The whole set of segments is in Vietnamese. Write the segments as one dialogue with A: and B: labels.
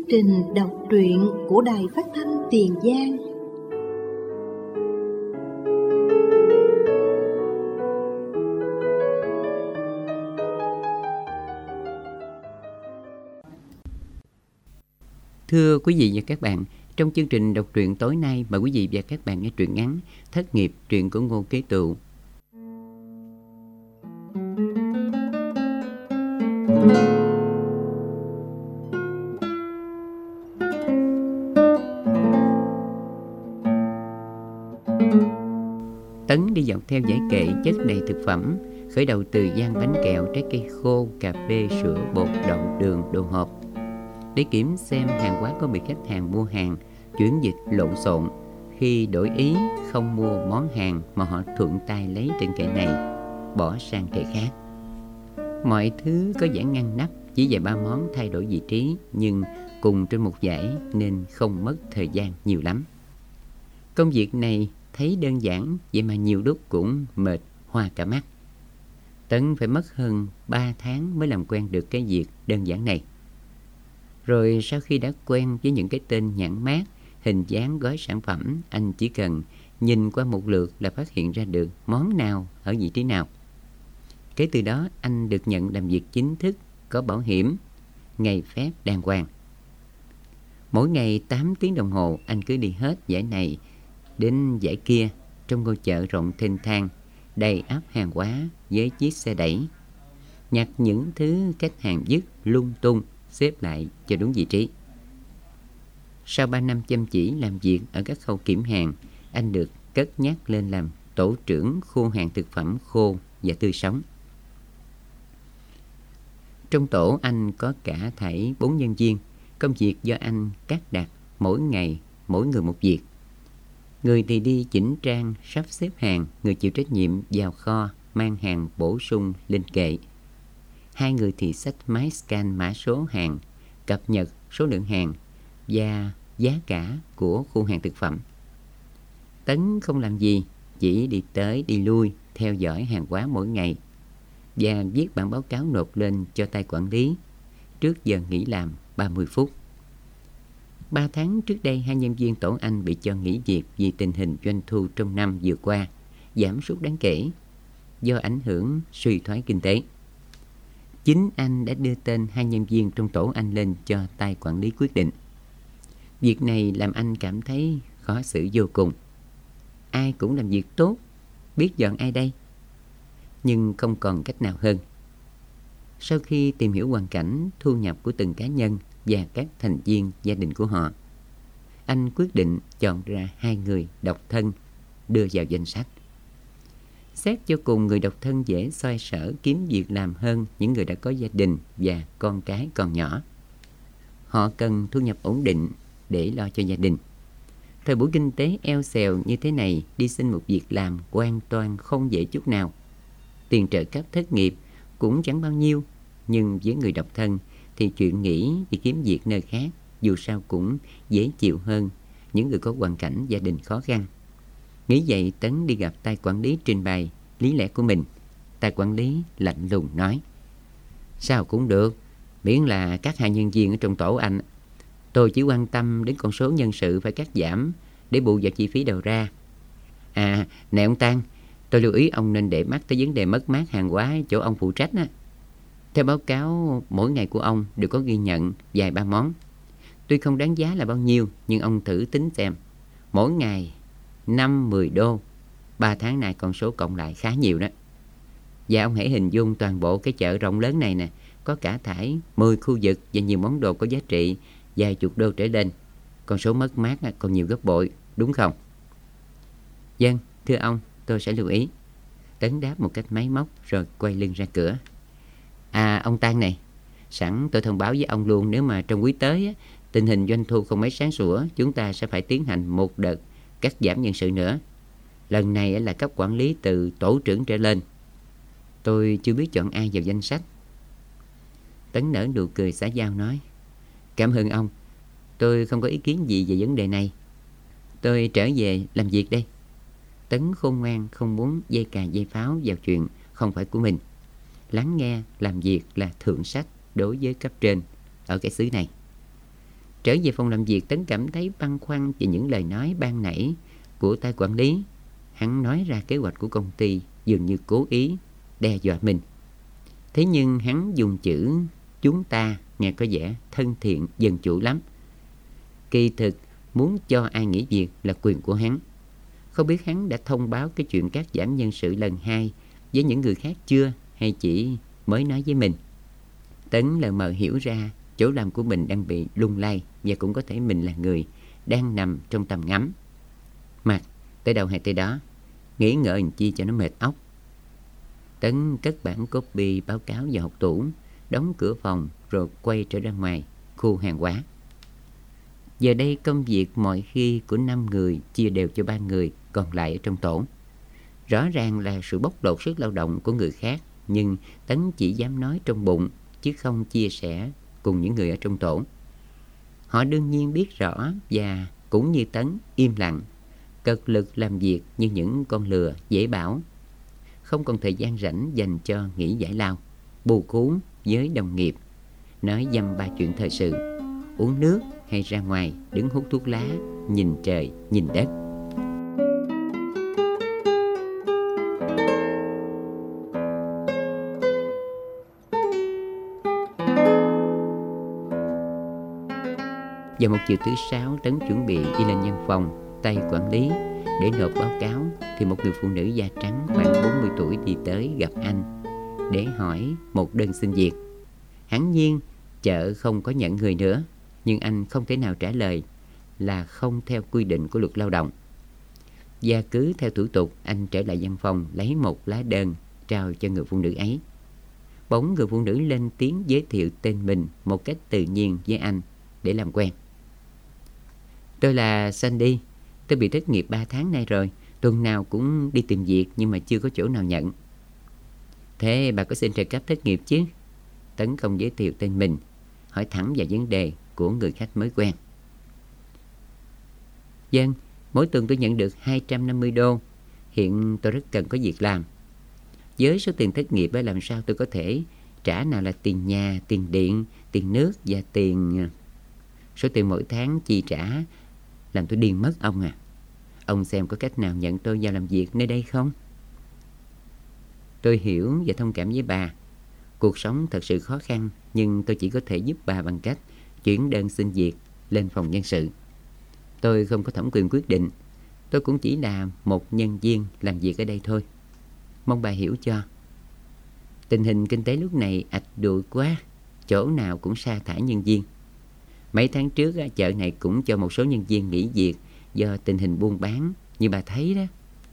A: trình đọc truyện của Đài Phát thanh Tiền Giang.
B: Thưa quý vị và các bạn, trong chương trình đọc truyện tối nay mời quý vị và các bạn nghe truyện ngắn Thất Nghiệp, truyện của Ngô Kế Tụ. Tấn đi dọc theo dãy kệ chất đầy thực phẩm, khởi đầu từ gian bánh kẹo, trái cây khô, cà phê, sữa, bột, đậu, đường, đồ hộp, để kiểm xem hàng hóa có bị khách hàng mua hàng chuyển dịch lộn xộn. Khi đổi ý không mua món hàng mà họ thuận tay lấy trên kệ này, bỏ sang kệ khác. Mọi thứ có vẻ ngăn nắp, chỉ vài ba món thay đổi vị trí nhưng cùng trên một dãy nên không mất thời gian nhiều lắm. Công việc này thấy đơn giản, vậy mà nhiều lúc cũng mệt hoa cả mắt. Tấn phải mất hơn 3 tháng mới làm quen được cái việc đơn giản này. Rồi sau khi đã quen với những cái tên nhãn mác, hình dáng gói sản phẩm, anh chỉ cần nhìn qua một lượt là phát hiện ra được món nào ở vị trí nào. Kể từ đó anh được nhận làm việc chính thức, có bảo hiểm, ngày phép đàng hoàng. Mỗi ngày 8 tiếng đồng hồ anh cứ đi hết dãy này đến dãy kia trong ngôi chợ rộng thênh thang, đầy ắp hàng hóa với chiếc xe đẩy, nhặt những thứ khách hàng vứt lung tung, xếp lại cho đúng vị trí. Sau 3 năm chăm chỉ làm việc ở các khâu kiểm hàng, anh được cất nhắc lên làm tổ trưởng khu hàng thực phẩm khô và tươi sống. Trong tổ anh có cả thảy 4 nhân viên. Công việc do anh cắt đặt, mỗi ngày mỗi người một việc. Người thì đi chỉnh trang, sắp xếp hàng, người chịu trách nhiệm vào kho, mang hàng bổ sung lên kệ. 2 người thì xách máy scan mã số hàng, cập nhật số lượng hàng và giá cả của khu hàng thực phẩm. Tấn không làm gì, chỉ đi tới đi lui, theo dõi hàng hóa mỗi ngày và viết bản báo cáo nộp lên cho tay quản lý trước giờ nghỉ làm 30 phút. 3 tháng trước đây, 2 nhân viên tổ anh bị cho nghỉ việc vì tình hình doanh thu trong năm vừa qua giảm sút đáng kể do ảnh hưởng suy thoái kinh tế. Chính anh đã đưa tên 2 nhân viên trong tổ anh lên cho tay quản lý quyết định. Việc này làm anh cảm thấy khó xử vô cùng. Ai cũng làm việc tốt, biết dọn ai đây? Nhưng không còn cách nào hơn. Sau khi tìm hiểu hoàn cảnh, thu nhập của từng cá nhân và các thành viên gia đình của họ, anh quyết định chọn ra 2 người độc thân đưa vào danh sách. Xét cho cùng, người độc thân dễ xoay sở kiếm việc làm hơn những người đã có gia đình và con cái còn nhỏ. Họ cần thu nhập ổn định để lo cho gia đình. Thời buổi kinh tế eo xèo như thế này, đi xin một việc làm hoàn toàn không dễ chút nào. Tiền trợ cấp thất nghiệp cũng chẳng bao nhiêu, nhưng với người độc thân thì chuyện nghỉ đi kiếm việc nơi khác dù sao cũng dễ chịu hơn những người có hoàn cảnh gia đình khó khăn. Nghĩ vậy, Tấn đi gặp tay quản lý trình bày lý lẽ của mình. Tay quản lý lạnh lùng nói: "Sao cũng được, miễn là các 2 nhân viên ở trong tổ anh. Tôi chỉ quan tâm đến con số nhân sự phải cắt giảm để bù vào chi phí đầu ra. À, nè ông Tăng, tôi lưu ý ông nên để mắt tới vấn đề mất mát hàng hóa chỗ ông phụ trách á. Theo báo cáo, mỗi ngày của ông đều có ghi nhận vài ba món. Tuy không đáng giá là bao nhiêu, nhưng ông thử tính xem. Mỗi ngày 5-10 đô, 3 tháng này con số cộng lại khá nhiều đó. Và ông hãy hình dung toàn bộ cái chợ rộng lớn này nè, có cả thảy 10 khu vực và nhiều món đồ có giá trị vài chục đô trở lên. Con số mất mát còn nhiều gấp bội, đúng không?" "Vâng, thưa ông, tôi sẽ lưu ý." Tấn đáp một cách máy móc rồi quay lưng ra cửa. "À, ông Tăng này, sẵn tôi thông báo với ông luôn, nếu mà trong quý tới tình hình doanh thu không mấy sáng sủa, chúng ta sẽ phải tiến hành một đợt cắt giảm nhân sự nữa. Lần này là cấp quản lý từ tổ trưởng trở lên. Tôi chưa biết chọn ai vào danh sách." Tấn nở nụ cười xã giao nói: "Cảm ơn ông, tôi không có ý kiến gì về vấn đề này. Tôi trở về làm việc đây." Tấn khôn ngoan, không muốn dây cà dây pháo vào chuyện không phải của mình. Lắng nghe, làm việc là thượng sách đối với cấp trên ở cái xứ này. Trở về phòng làm việc, Tấn cảm thấy băn khoăn về những lời nói ban nãy của tay quản lý. Hắn nói ra kế hoạch của công ty dường như cố ý đe dọa mình. Thế nhưng hắn dùng chữ chúng ta nghe có vẻ thân thiện, dân chủ lắm. Kỳ thực muốn cho ai nghỉ việc là quyền của hắn. Không biết hắn đã thông báo cái chuyện cắt giảm nhân sự lần 2 với những người khác chưa, hay chỉ mới nói với mình. Tấn lờ mờ hiểu ra chỗ làm của mình đang bị lung lay, và cũng có thể mình là người đang nằm trong tầm ngắm. Mặc tới đâu hay tới đó, nghĩ ngợi làm chi cho nó mệt óc. Tấn cất bản copy báo cáo vào hộc tủ, đóng cửa phòng rồi quay trở ra ngoài khu hàng hóa. Giờ đây công việc mọi khi của 5 người chia đều cho 3 người còn lại ở trong tổ. Rõ ràng là sự bóc lột sức lao động của người khác, nhưng Tấn chỉ dám nói trong bụng chứ không chia sẻ cùng những người ở trong tổ. Họ đương nhiên biết rõ và cũng như Tấn im lặng, cật lực làm việc như những con lừa dễ bảo. Không còn thời gian rảnh dành cho nghỉ giải lao, bù cú với đồng nghiệp, nói dăm ba chuyện thời sự, uống nước hay ra ngoài đứng hút thuốc lá, nhìn trời nhìn đất. Vào một chiều thứ Sáu, Tấn chuẩn bị đi lên văn phòng tay quản lý để nộp báo cáo, thì một người phụ nữ da trắng khoảng 40 tuổi đi tới gặp anh để hỏi một đơn xin việc. Hẳn nhiên chợ không có nhận người nữa, nhưng anh không thể nào trả lời là không theo quy định của luật lao động. Và cứ theo thủ tục, anh trở lại văn phòng lấy một lá đơn trao cho người phụ nữ ấy. Bỗng người phụ nữ lên tiếng giới thiệu tên mình một cách tự nhiên với anh để làm quen. Tôi là Sandy, tôi bị thất nghiệp 3 tháng nay rồi, tuần nào cũng đi tìm việc nhưng mà chưa có chỗ nào nhận. Thế bà có xin trợ cấp thất nghiệp chứ? Tấn không giới thiệu tên mình, hỏi thẳng vào vấn đề của người khách mới quen. Vâng, mỗi tuần tôi nhận được 250 đô. Hiện tôi rất cần có việc làm. Với số tiền thất nghiệp làm sao tôi có thể trả nào là tiền nhà, tiền điện, tiền nước và tiền... Số tiền mỗi tháng chi trả làm tôi điên mất ông à. Ông xem có cách nào nhận tôi vào làm việc nơi đây không? Tôi hiểu và thông cảm với bà. Cuộc sống thật sự khó khăn, nhưng tôi chỉ có thể giúp bà bằng cách chuyển đơn xin việc lên phòng nhân sự. Tôi không có thẩm quyền quyết định. Tôi cũng chỉ là một nhân viên làm việc ở đây thôi. Mong bà hiểu cho. Tình hình kinh tế lúc này ạch đùi quá, chỗ nào cũng sa thải nhân viên. Mấy tháng trước chợ này cũng cho một số nhân viên nghỉ việc do tình hình buôn bán, như bà thấy đó.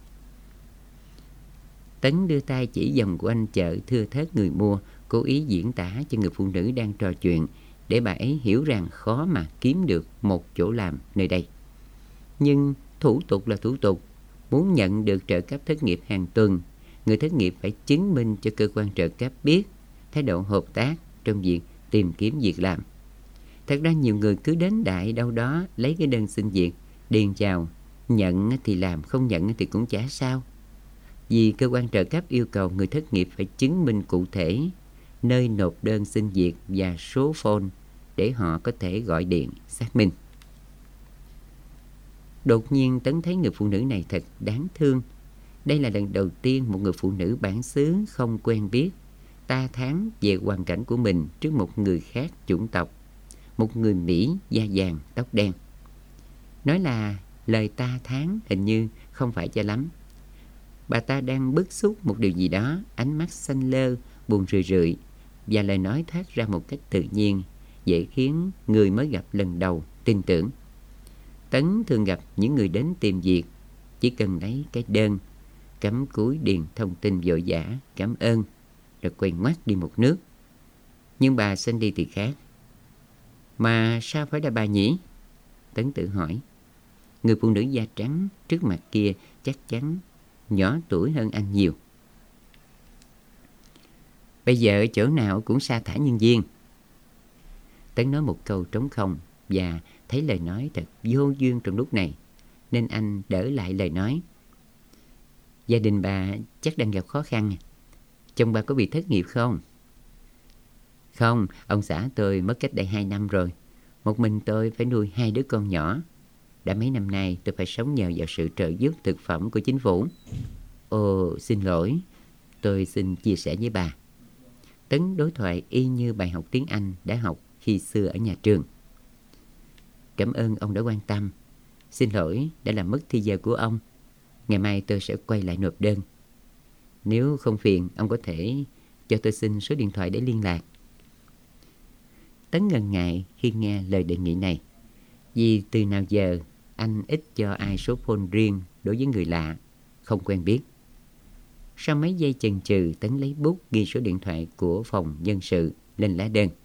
B: Tấn đưa tay chỉ dòng của anh chợ thưa thớt người mua, cố ý diễn tả cho người phụ nữ đang trò chuyện để bà ấy hiểu rằng khó mà kiếm được một chỗ làm nơi đây. Nhưng thủ tục là thủ tục. Muốn nhận được trợ cấp thất nghiệp hàng tuần, người thất nghiệp phải chứng minh cho cơ quan trợ cấp biết thái độ hợp tác trong việc tìm kiếm việc làm. Thật ra nhiều người cứ đến đại đâu đó lấy cái đơn xin việc, điền vào, nhận thì làm, không nhận thì cũng chả sao. Vì cơ quan trợ cấp yêu cầu người thất nghiệp phải chứng minh cụ thể nơi nộp đơn xin việc và số phone để họ có thể gọi điện xác minh. Đột nhiên Tấn thấy người phụ nữ này thật đáng thương. Đây là lần đầu tiên một người phụ nữ bản xứ không quen biết ta thán về hoàn cảnh của mình trước một người khác chủng tộc, một người Mỹ da vàng tóc đen. Nói là lời ta thán hình như không phải cho lắm. Bà ta đang bức xúc một điều gì đó, ánh mắt xanh lơ, buồn rười rượi, và lời nói thoát ra một cách tự nhiên, dễ khiến người mới gặp lần đầu tin tưởng. Tấn thường gặp những người đến tìm việc, chỉ cần lấy cái đơn, cắm cúi điền thông tin vội vã, cảm ơn, rồi quay ngoắt đi một nước. Nhưng bà Sandy thì khác. Mà sao phải là bà nhỉ? Tấn tự hỏi. Người phụ nữ da trắng trước mặt kia chắc chắn nhỏ tuổi hơn anh nhiều. Bây giờ chỗ nào cũng sa thải nhân viên. Tấn nói một câu trống không và thấy lời nói thật vô duyên trong lúc này, nên anh đỡ lại lời nói. Gia đình bà chắc đang gặp khó khăn. Chồng bà có bị thất nghiệp không? Không, ông xã tôi mất cách đây 2 năm rồi. Một mình tôi phải nuôi 2 đứa con nhỏ. Đã mấy năm nay tôi phải sống nhờ vào sự trợ giúp thực phẩm của chính phủ. Ồ, xin lỗi, tôi xin chia sẻ với bà. Tấn đối thoại y như bài học tiếng Anh đã học khi xưa ở nhà trường. Cảm ơn ông đã quan tâm. Xin lỗi đã làm mất thì giờ của ông. Ngày mai tôi sẽ quay lại nộp đơn. Nếu không phiền, ông có thể cho tôi xin số điện thoại để liên lạc. Tấn ngần ngại khi nghe lời đề nghị này, vì từ nào giờ anh ít cho ai số phone riêng đối với người lạ, không quen biết. Sau mấy giây chần chừ, Tấn lấy bút ghi số điện thoại của phòng nhân sự lên lá đơn.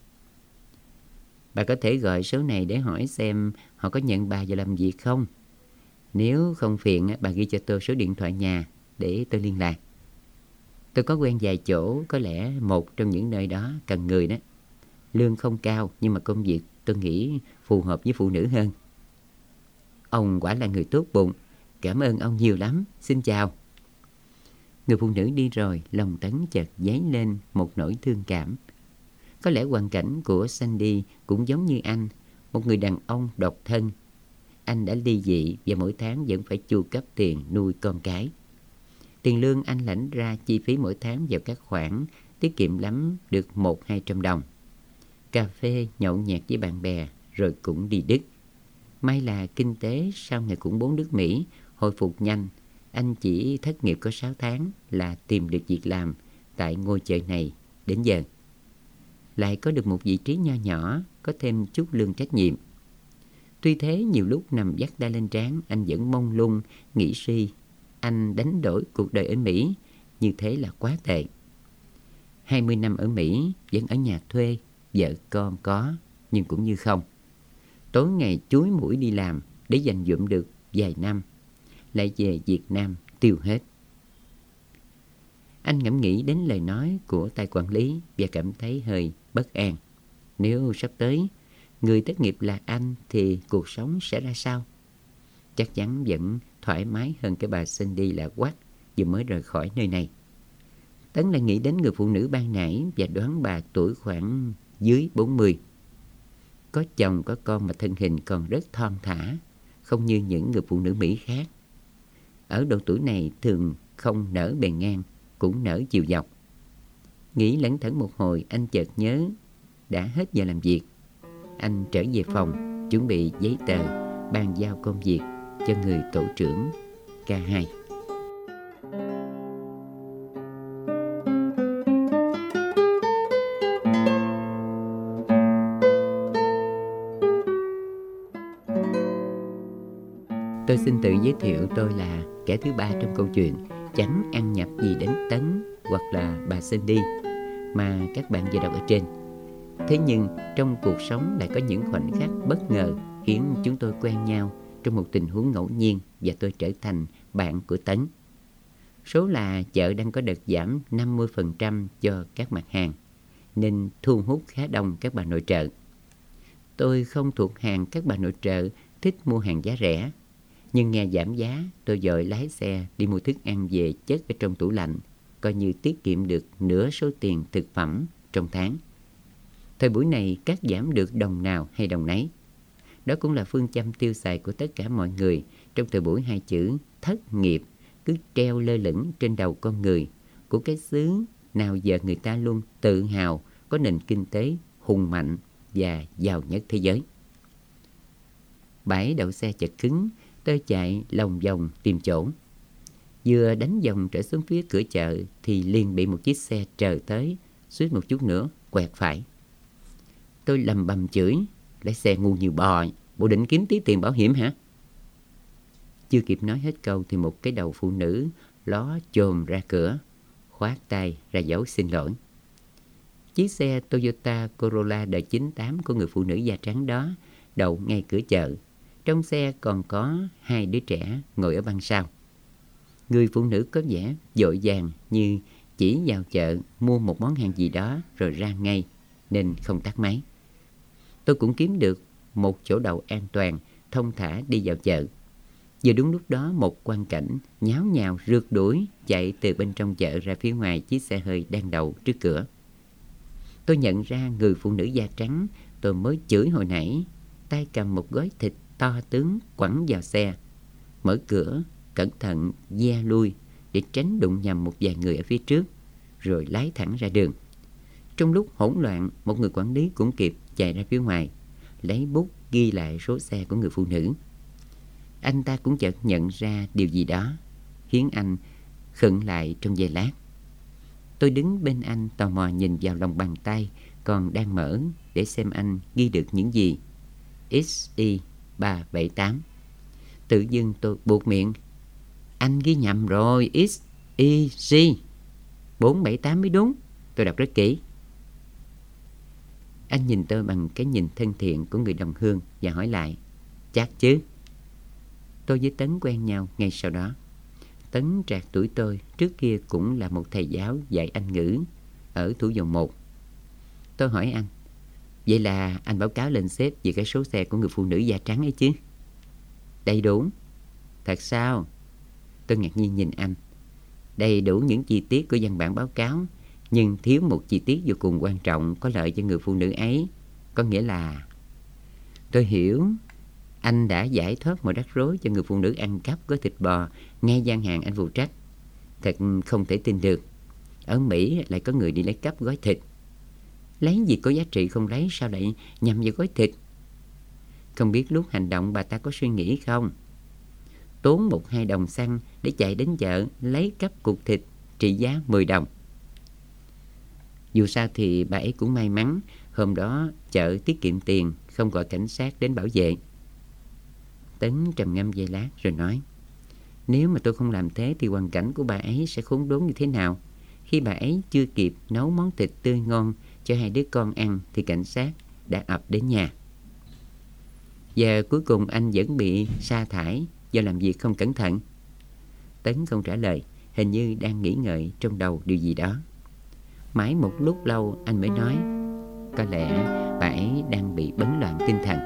B: Bà có thể gọi số này để hỏi xem họ có nhận bà vào làm việc không. Nếu không phiền, bà ghi cho tôi số điện thoại nhà để tôi liên lạc. Tôi có quen vài chỗ, có lẽ một trong những nơi đó cần người đó. Lương không cao nhưng mà công việc tôi nghĩ phù hợp với phụ nữ hơn. Ông quả là người tốt bụng. Cảm ơn ông nhiều lắm. Xin chào. Người phụ nữ đi rồi, lòng Tấn chợt dấy lên một nỗi thương cảm. Có lẽ hoàn cảnh của Sandy cũng giống như anh, một người đàn ông độc thân. Anh đã ly dị và mỗi tháng vẫn phải chu cấp tiền nuôi con cái. Tiền lương anh lãnh ra chi phí mỗi tháng vào các khoản tiết kiệm lắm được 100-200 đồng. Cà phê, nhậu nhẹt với bạn bè rồi cũng đi Đức. May là kinh tế sau ngày khủng bố nước Mỹ hồi phục nhanh. Anh chỉ thất nghiệp có 6 tháng là tìm được việc làm tại ngôi chợ này đến giờ. Lại có được một vị trí nho nhỏ, có thêm chút lương trách nhiệm. Tuy thế nhiều lúc nằm vắt đai lên trán, anh vẫn mông lung, nghĩ suy. Anh đánh đổi cuộc đời ở Mỹ, như thế là quá tệ. 20 năm ở Mỹ, vẫn ở nhà thuê, vợ con có, nhưng cũng như không. Tối ngày chúi mũi đi làm để dành dụm được vài năm, lại về Việt Nam tiêu hết. Anh ngẫm nghĩ đến lời nói của tay quản lý và cảm thấy hơi bất an. Nếu sắp tới người thất nghiệp là anh thì cuộc sống sẽ ra sao? Chắc chắn vẫn thoải mái hơn cái bà Cindy lạ quắc vừa mới rời khỏi nơi này. Tấn lại nghĩ đến người phụ nữ ban nãy và đoán bà tuổi khoảng dưới 40. Có chồng có con mà thân hình còn rất thon thả, không như những người phụ nữ Mỹ khác. Ở độ tuổi này thường không nở bề ngang, cũng nở chiều dọc. Nghĩ lẩn thẩn một hồi, anh chợt nhớ đã hết giờ làm việc. Anh trở về phòng, chuẩn bị giấy tờ, bàn giao công việc cho người tổ trưởng K2. Tôi xin tự giới thiệu tôi là kẻ thứ ba trong câu chuyện, chẳng ăn nhập gì đến Tấn hoặc là bà Cindy mà các bạn vừa đọc ở trên. Thế nhưng trong cuộc sống lại có những khoảnh khắc bất ngờ khiến chúng tôi quen nhau trong một tình huống ngẫu nhiên và tôi trở thành bạn của Tấn. Số là chợ đang có đợt giảm 50% cho các mặt hàng, nên thu hút khá đông các bà nội trợ. Tôi không thuộc hàng các bà nội trợ thích mua hàng giá rẻ, nhưng nghe giảm giá tôi vội lái xe đi mua thức ăn về chất ở trong tủ lạnh, coi như tiết kiệm được nửa số tiền thực phẩm trong tháng. Thời buổi này cắt giảm được đồng nào hay đồng nấy. Đó cũng là phương châm tiêu xài của tất cả mọi người trong thời buổi hai chữ thất nghiệp cứ treo lơ lửng trên đầu con người của cái xứ nào giờ người ta luôn tự hào có nền kinh tế hùng mạnh và giàu nhất thế giới. Bãi đậu xe chật cứng, tôi chạy lòng vòng tìm chỗ. Vừa đánh vòng trở xuống phía cửa chợ thì liền bị một chiếc xe trờ tới, suýt một chút nữa quẹt phải. Tôi lầm bầm chửi, lái xe ngu như bò, bộ định kiếm tí tiền bảo hiểm hả? Chưa kịp nói hết câu thì một cái đầu phụ nữ ló chồm ra cửa, khoát tay ra dấu xin lỗi. Chiếc xe Toyota Corolla đời 98 của người phụ nữ da trắng đó đậu ngay cửa chợ. Trong xe còn có 2 đứa trẻ ngồi ở băng sau. Người phụ nữ có vẻ vội vàng như chỉ vào chợ mua một món hàng gì đó rồi ra ngay, nên không tắt máy. Tôi cũng kiếm được một chỗ đậu an toàn, thông thả đi vào chợ. Vừa đúng lúc đó một quang cảnh nháo nhào rượt đuổi chạy từ bên trong chợ ra phía ngoài chiếc xe hơi đang đậu trước cửa. Tôi nhận ra người phụ nữ da trắng tôi mới chửi hồi nãy tay cầm một gói thịt to tướng quẳng vào xe, mở cửa, cẩn thận ve lui để tránh đụng nhầm một vài người ở phía trước, rồi lái thẳng ra đường. Trong lúc hỗn loạn, một người quản lý cũng kịp chạy ra phía ngoài, lấy bút ghi lại số xe của người phụ nữ. Anh ta cũng chợt nhận ra điều gì đó, khiến anh khựng lại trong giây lát. Tôi đứng bên anh tò mò nhìn vào lòng bàn tay còn đang mở để xem anh ghi được những gì. XI378. Tự dưng tôi buột miệng. Anh ghi nhầm rồi, XEG 478 mới đúng. Tôi đọc rất kỹ. Anh nhìn tôi bằng cái nhìn thân thiện của người đồng hương và hỏi lại. Chắc chứ? Tôi với Tấn quen nhau ngay sau đó. Tấn trạc tuổi tôi, trước kia cũng là một thầy giáo dạy Anh ngữ ở Thủ Dầu Một. Tôi hỏi anh, vậy là anh báo cáo lên sếp về cái số xe của người phụ nữ da trắng ấy chứ? Đầy đủ. Thật sao? Tôi ngạc nhiên nhìn anh. Đầy đủ những chi tiết của văn bản báo cáo, nhưng thiếu một chi tiết vô cùng quan trọng có lợi cho người phụ nữ ấy. Có nghĩa là... Tôi hiểu. Anh đã giải thoát mọi rắc rối cho người phụ nữ ăn cắp gói thịt bò ngay gian hàng anh phụ trách. Thật không thể tin được. Ở Mỹ lại có người đi lấy cắp gói thịt. Lấy gì có giá trị không lấy, sao lại nhằm vào gói thịt? Không biết lúc hành động bà ta có suy nghĩ không? Tốn 1-2 đồng xăng để chạy đến chợ lấy cắp cục thịt trị giá 10 đồng. Dù sao thì bà ấy cũng may mắn hôm đó chợ tiết kiệm tiền, không gọi cảnh sát đến bảo vệ. Tấn trầm ngâm giây lát rồi nói, nếu mà tôi không làm thế thì hoàn cảnh của bà ấy sẽ khốn đốn như thế nào? Khi bà ấy chưa kịp nấu món thịt tươi ngon cho 2 đứa con ăn thì cảnh sát đã ập đến nhà. Giờ cuối cùng anh vẫn bị sa thải do làm việc không cẩn thận. Tấn không trả lời, hình như đang nghĩ ngợi trong đầu điều gì đó. Mãi một lúc lâu anh mới nói, có lẽ bà ấy đang bị bấn loạn tinh thần.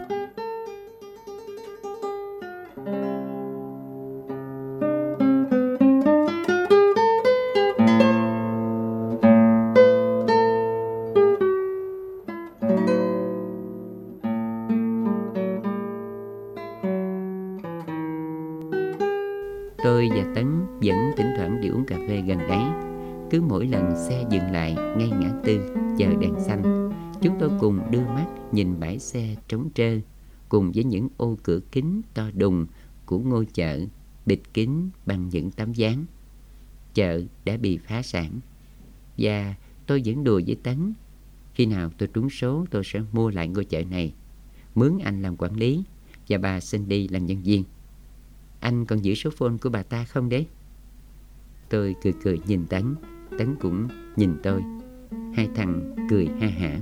B: Tôi và Tấn vẫn thỉnh thoảng đi uống cà phê gần đấy. Cứ mỗi lần xe dừng lại ngay ngã tư chờ đèn xanh, chúng tôi cùng đưa mắt nhìn bãi xe trống trơ, cùng với những ô cửa kính to đùng của ngôi chợ bịt kín bằng những tấm ván. Chợ đã bị phá sản. Và tôi vẫn đùa với Tấn, khi nào tôi trúng số tôi sẽ mua lại ngôi chợ này, mướn anh làm quản lý và bà Cindy làm nhân viên. Anh còn giữ số phone của bà ta không đấy? Tôi cười cười nhìn Tấn, Tấn cũng nhìn tôi. Hai thằng cười ha hả.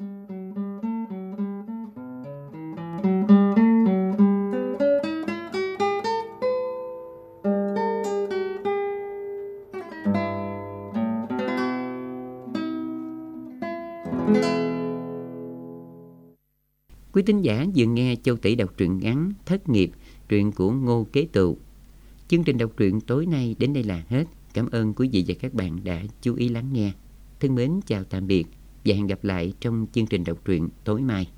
B: Quý thính giả vừa nghe Châu Tỷ đọc truyện ngắn Thất Nghiệp, truyện của Ngô Kế Tụ. Chương trình đọc truyện tối nay đến đây là hết. Cảm ơn quý vị và các bạn đã chú ý lắng nghe. Thân mến chào tạm biệt và hẹn gặp lại trong chương trình đọc truyện tối mai.